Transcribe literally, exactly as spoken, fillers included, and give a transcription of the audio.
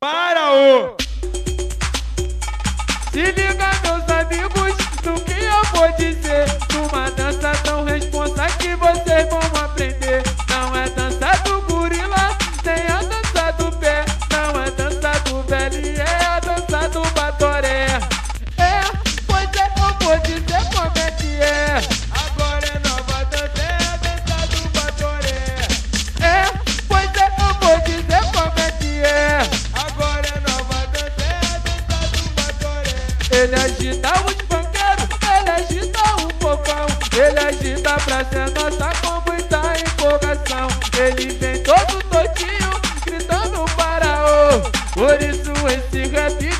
Para o... Se liga, meus amigos, no que eu vou dizer. Numa dança tão responsa que vocês vão aprender. Não é dança do gorila, nem a dança do pé. Não é dança do velho, é a dança do batoré. É, pois é, eu vou dizer como é que é. Agora é nova dança, é a dança do batoré. É, pois é, eu vou dizer como é que é. Agora é nova dança, é a dança do batoré. Ele agita os funkeiros, ele agita o povão. Ele agita pra ser nossa com muita empolgação. Ele vem todo todinho, gritando para o. Por isso esse rap